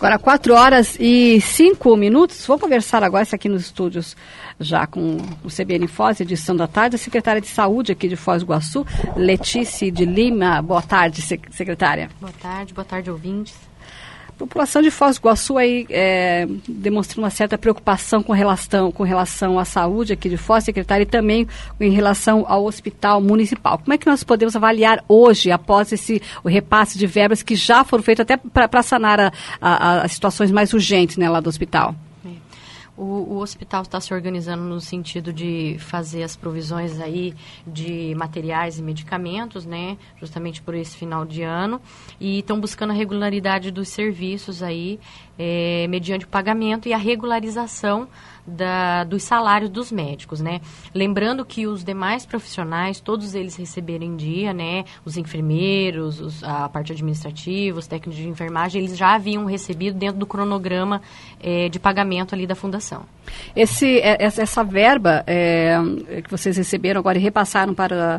Agora, 4h05. Vou conversar agora, aqui nos estúdios, já com o CBN Foz, edição da tarde, a secretária de Saúde aqui de Foz do Iguaçu, Letícia de Lima. Boa tarde, secretária. Boa tarde, ouvintes. A população de Foz do Iguaçu aí demonstra uma certa preocupação com relação à saúde aqui de Foz, secretária, e também em relação ao hospital municipal. Como é que nós podemos avaliar hoje, após o repasse de verbas que já foram feitas até para sanar as situações mais urgentes, né, lá do hospital? O hospital está se organizando no sentido de fazer as provisões aí de materiais e medicamentos, né, justamente por esse final de ano, e estão buscando a regularidade dos serviços aí, mediante o pagamento e a regularização dos salários dos médicos, né? Lembrando que os demais profissionais, todos eles receberam em dia, né? Os enfermeiros, a parte administrativa, os técnicos de enfermagem, eles já haviam recebido dentro do cronograma de pagamento ali da fundação. Essa verba que vocês receberam agora e repassaram para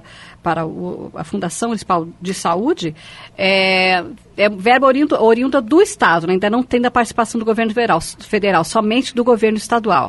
a Fundação Municipal de Saúde é verba oriunda do Estado, né? Ainda não tem da participação do governo federal, somente do governo estadual.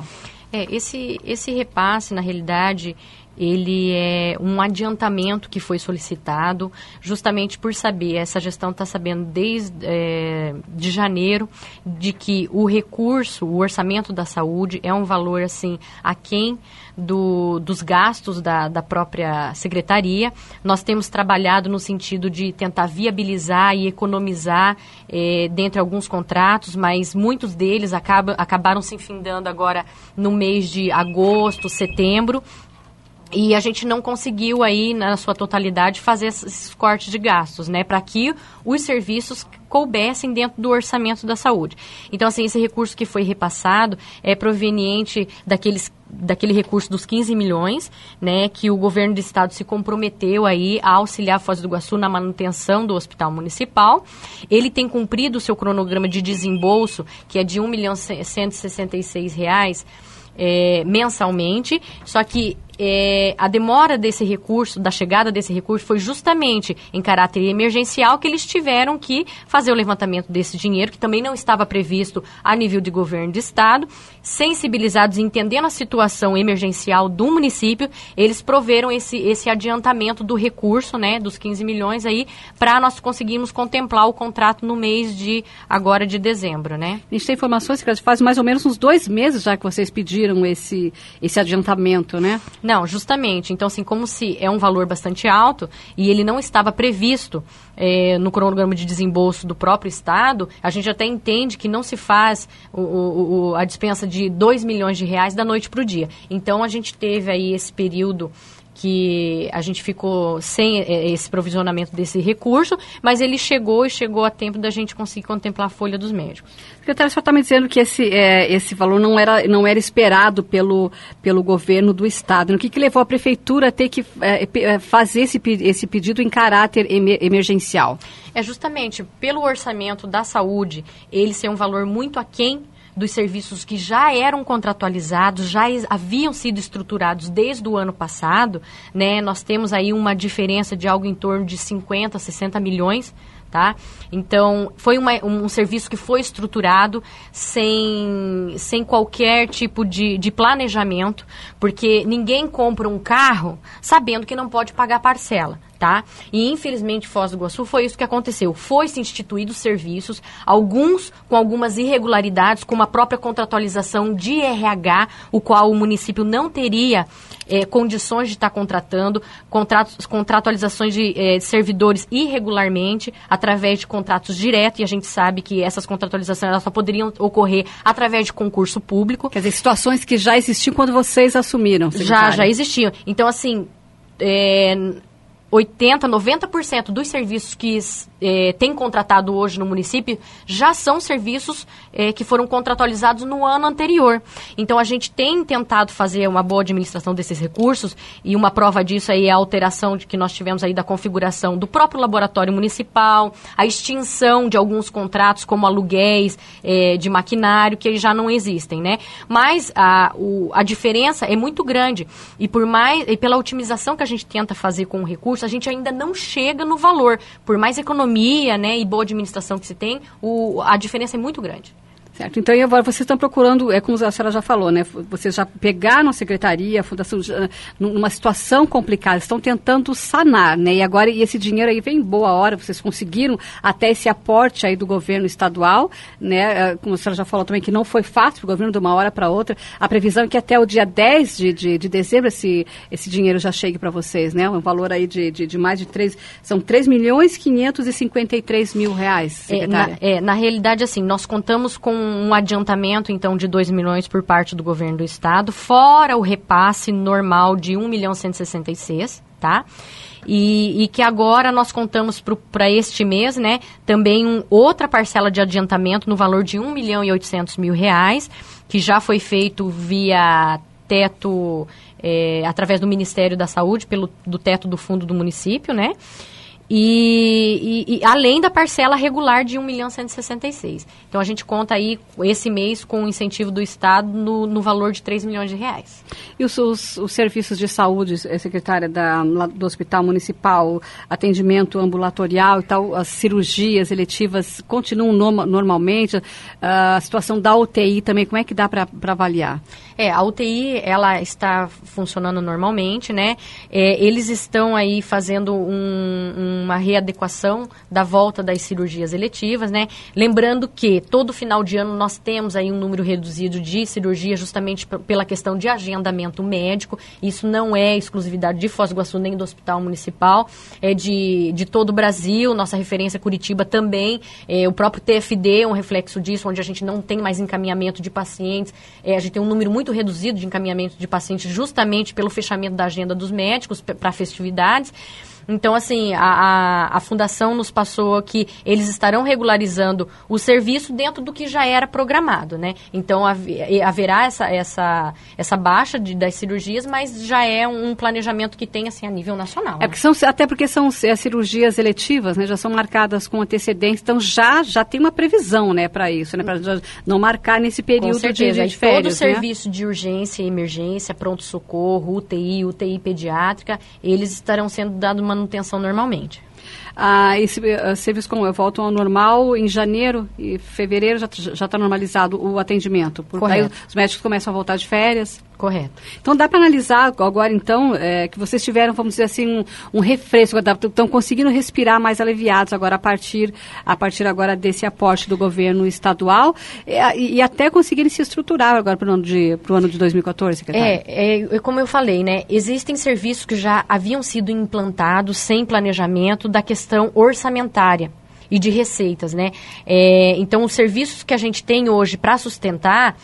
Esse repasse, na realidade, ele é um adiantamento que foi solicitado, justamente por saber, essa gestão está sabendo desde de janeiro, de que o recurso, o orçamento da saúde é um valor, assim, aquém dos gastos da própria secretaria. Nós temos trabalhado no sentido de tentar viabilizar e economizar dentre alguns contratos, mas muitos deles acabaram se findando agora no mês de agosto, setembro, e a gente não conseguiu aí, na sua totalidade, fazer esses cortes de gastos, né, para que os serviços coubessem dentro do orçamento da saúde. Então, assim, esse recurso que foi repassado é proveniente daquele recurso dos 15 milhões, né, que o governo do estado se comprometeu aí a auxiliar a Foz do Iguaçu na manutenção do hospital municipal. Ele tem cumprido o seu cronograma de desembolso, que é de R$ 1.166.000 mensalmente, só que a demora desse recurso, da chegada desse recurso, foi justamente em caráter emergencial que eles tiveram que fazer o levantamento desse dinheiro, que também não estava previsto a nível de governo de estado. Sensibilizados e entendendo a situação emergencial do município, eles proveram esse adiantamento do recurso, né, dos 15 milhões aí, para nós conseguirmos contemplar o contrato no mês de dezembro, né? A gente tem informações que faz mais ou menos uns 2 meses já que vocês pediram esse adiantamento, né? Não, justamente. Então, assim, como se é um valor bastante alto e ele não estava previsto no cronograma de desembolso do próprio Estado, a gente até entende que não se faz a dispensa de R$2 milhões da noite para o dia. Então, a gente teve aí esse período que a gente ficou sem esse provisionamento desse recurso, mas ele chegou a tempo da gente conseguir contemplar a folha dos médicos. Secretário, o senhor está me dizendo que esse valor não era esperado pelo governo do Estado. O que levou a Prefeitura a ter que fazer esse pedido em caráter emergencial? É justamente pelo orçamento da saúde, ele ser um valor muito aquém dos serviços que já eram contratualizados, já haviam sido estruturados desde o ano passado, né? Nós temos aí uma diferença de algo em torno de 50, 60 milhões, tá? Então, foi um serviço que foi estruturado sem qualquer tipo de planejamento, porque ninguém compra um carro sabendo que não pode pagar parcela. Tá? E infelizmente Foz do Iguaçu foi isso que aconteceu. Foi-se instituídos serviços, alguns com algumas irregularidades, como a própria contratualização de RH, o qual o município não teria condições de estar contratando, contratualizações de servidores irregularmente, através de contratos diretos, e a gente sabe que essas contratualizações elas só poderiam ocorrer através de concurso público. Quer dizer, situações que já existiam quando vocês assumiram, secretária. Já existiam. Então, assim, 80%, 90% dos serviços que tem contratado hoje no município já são serviços que foram contratualizados no ano anterior. Então, a gente tem tentado fazer uma boa administração desses recursos, e uma prova disso aí é a alteração que nós tivemos aí da configuração do próprio laboratório municipal, a extinção de alguns contratos, como aluguéis de maquinário, que já não existem, né? Mas a diferença é muito grande, e pela otimização que a gente tenta fazer com o recurso, recursos, a gente ainda não chega no valor. Por mais economia, né, e boa administração que se tem, a diferença é muito grande. Certo. Então, agora vocês estão procurando, como a senhora já falou, né? Vocês já pegaram a secretaria, a fundação, numa situação complicada, estão tentando sanar, né? E agora, esse dinheiro aí vem em boa hora, vocês conseguiram até esse aporte aí do governo estadual, né? Como a senhora já falou também, que não foi fácil o governo de uma hora para outra. A previsão é que até o dia 10 de dezembro esse dinheiro já chegue para vocês, né? Um valor aí de mais de 3.553.000 reais, secretária. Na realidade, assim, nós contamos com um adiantamento, então, de 2 milhões por parte do governo do estado, fora o repasse normal de 1.166.000, tá? E que agora nós contamos para este mês, né, também outra parcela de adiantamento no valor de 1.800.000 reais, que já foi feito via teto, através do Ministério da Saúde, do teto do fundo do município, né? E além da parcela regular de 1.166.000. Então, a gente conta aí, esse mês, com o incentivo do Estado no valor de 3 milhões de reais. E os serviços de saúde, secretária do Hospital Municipal, atendimento ambulatorial e tal, as cirurgias eletivas continuam normalmente? A situação da UTI também, como é que dá para avaliar? A UTI, ela está funcionando normalmente, né? Eles estão aí fazendo uma readequação da volta das cirurgias eletivas, né? Lembrando que todo final de ano nós temos aí um número reduzido de cirurgia justamente pela questão de agendamento médico. Isso não é exclusividade de Foz do Iguaçu nem do Hospital Municipal, é de todo o Brasil. Nossa referência Curitiba também, o próprio TFD é um reflexo disso, onde a gente não tem mais encaminhamento de pacientes, a gente tem um número muito reduzido de encaminhamento de pacientes justamente pelo fechamento da agenda dos médicos para festividades. Então, assim, a Fundação nos passou que eles estarão regularizando o serviço dentro do que já era programado, né? Então, haverá essa baixa das cirurgias, mas já é um planejamento que tem, assim, a nível nacional. Né? Até porque são cirurgias eletivas, né? Já são marcadas com antecedência, então já tem uma previsão, né, para isso, né? Para não marcar nesse período de férias, todo o serviço de urgência e emergência, pronto-socorro, UTI pediátrica, eles estarão sendo dados manutenção normalmente. Esse serviço voltam ao normal em janeiro e fevereiro já está normalizado o atendimento. Porque aí os médicos começam a voltar de férias. Correto. Então dá para analisar agora então que vocês tiveram, vamos dizer assim, um refresco, estão conseguindo respirar mais aliviados agora a partir agora desse aporte do governo estadual e até conseguirem se estruturar agora para o ano de 2014, secretário. Como eu falei, né? Existem serviços que já haviam sido implantados sem planejamento da questão orçamentária e de receitas, né? Então, os serviços que a gente tem hoje para sustentar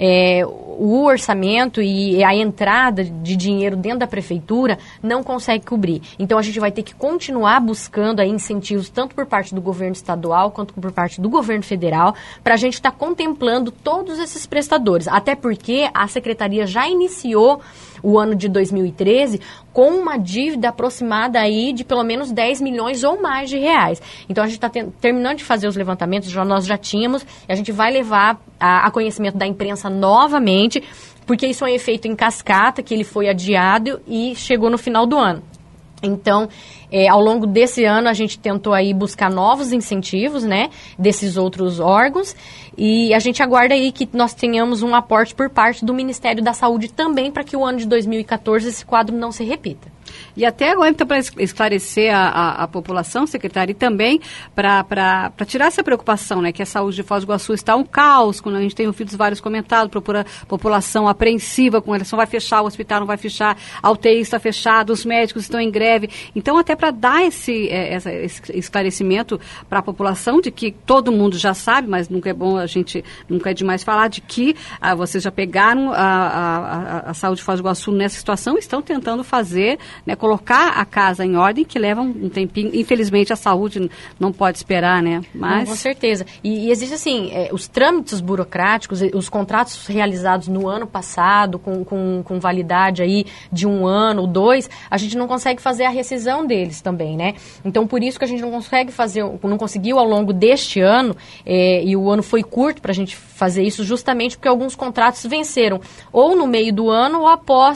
o orçamento e a entrada de dinheiro dentro da prefeitura não consegue cobrir. Então, a gente vai ter que continuar buscando aí incentivos tanto por parte do governo estadual quanto por parte do governo federal para a gente estar contemplando todos esses prestadores. Até porque a secretaria já iniciou o ano de 2013 com uma dívida aproximada aí de pelo menos 10 milhões ou mais de reais. Então, a gente está terminando de fazer os levantamentos, nós já tínhamos, e a gente vai levar a conhecimento da imprensa novamente, porque isso é um efeito em cascata, que ele foi adiado e chegou no final do ano. Então, ao longo desse ano, a gente tentou aí buscar novos incentivos, né, desses outros órgãos, e a gente aguarda aí que nós tenhamos um aporte por parte do Ministério da Saúde também, para que o ano de 2014 esse quadro não se repita. E até agora, então, para esclarecer a população, secretária, e também para tirar essa preocupação, né, que a saúde de Foz do Iguaçu está um caos, quando a gente tem ouvido vários comentários, procura população apreensiva com relação, vai fechar o hospital, não vai fechar, a UTI está fechada, os médicos estão em greve. Então, até para dar esse esclarecimento para a população, de que todo mundo já sabe, mas nunca é demais falar, de que vocês já pegaram a saúde de Foz do Iguaçu nessa situação, estão tentando fazer, né, colocar a casa em ordem, que leva um tempinho. Infelizmente, a saúde não pode esperar, né? Mas... Não, com certeza. E existe, assim, os trâmites burocráticos, os contratos realizados no ano passado, com validade aí de 1 ano ou 2, a gente não consegue fazer a rescisão deles também, né? Então, por isso que a gente não conseguiu ao longo deste ano, e o ano foi curto para a gente fazer isso, justamente porque alguns contratos venceram ou no meio do ano ou após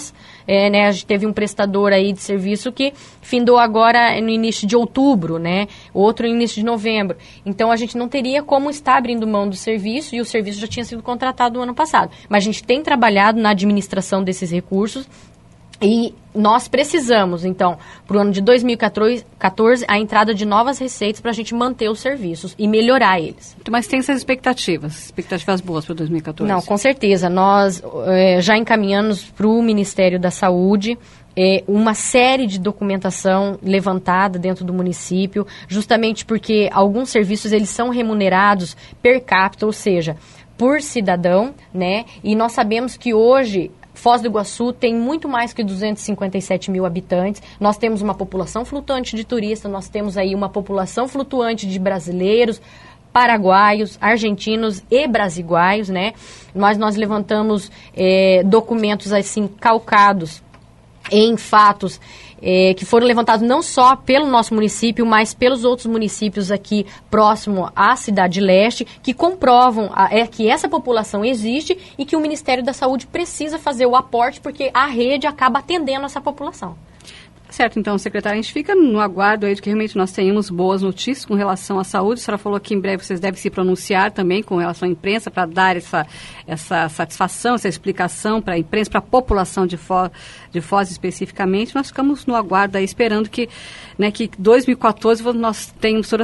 né, a gente teve um prestador aí de serviço que findou agora no início de outubro, né, outro no início de novembro. Então, a gente não teria como estar abrindo mão do serviço, e o serviço já tinha sido contratado no ano passado. Mas a gente tem trabalhado na administração desses recursos, e nós precisamos, então, para o ano de 2014, a entrada de novas receitas para a gente manter os serviços e melhorar eles. Mas tem essas expectativas boas para 2014? Não, com certeza. Nós já encaminhamos para o Ministério da Saúde uma série de documentação levantada dentro do município, justamente porque alguns serviços eles são remunerados per capita, ou seja, por cidadão, né? E nós sabemos que hoje Foz do Iguaçu tem muito mais que 257 mil habitantes. Nós temos uma população flutuante de turistas, nós temos aí uma população flutuante de brasileiros, paraguaios, argentinos e brasiguaios, né? Nós levantamos documentos assim calcados em fatos que foram levantados não só pelo nosso município, mas pelos outros municípios aqui próximo à Cidade Leste, que comprovam que essa população existe e que o Ministério da Saúde precisa fazer o aporte, porque a rede acaba atendendo essa população. Certo, então, secretária, a gente fica no aguardo aí de que realmente nós tenhamos boas notícias com relação à saúde. A senhora falou que em breve vocês devem se pronunciar também com relação à imprensa para dar essa satisfação, essa explicação para a imprensa, para a população de Foz especificamente. Nós ficamos no aguardo aí esperando que 2014 nós tenhamos toda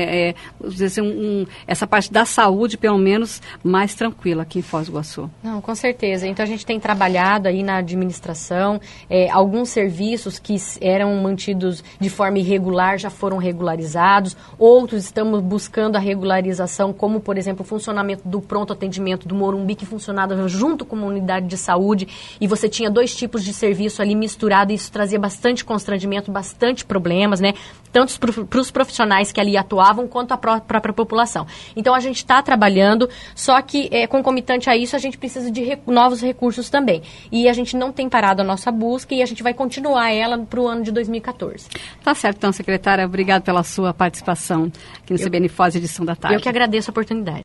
essa parte da saúde, pelo menos, mais tranquila aqui em Foz do Iguaçu. Não, com certeza. Então, a gente tem trabalhado aí na administração, alguns serviços que eram mantidos de forma irregular já foram regularizados, outros estamos buscando a regularização, como, por exemplo, o funcionamento do pronto atendimento do Morumbi, que funcionava junto com uma unidade de saúde, e você tinha dois tipos de serviço ali misturado, e isso trazia bastante constrangimento, bastante problemas, né? Tanto para os profissionais que ali atuavam, quanto a própria população. Então, a gente está trabalhando, só que, concomitante a isso, a gente precisa de novos recursos também. E a gente não tem parado a nossa busca, e a gente vai continuar ela para o ano de 2014. Tá certo, então, secretária. Obrigada pela sua participação aqui no CBN Foz, edição da tarde. Eu que agradeço a oportunidade.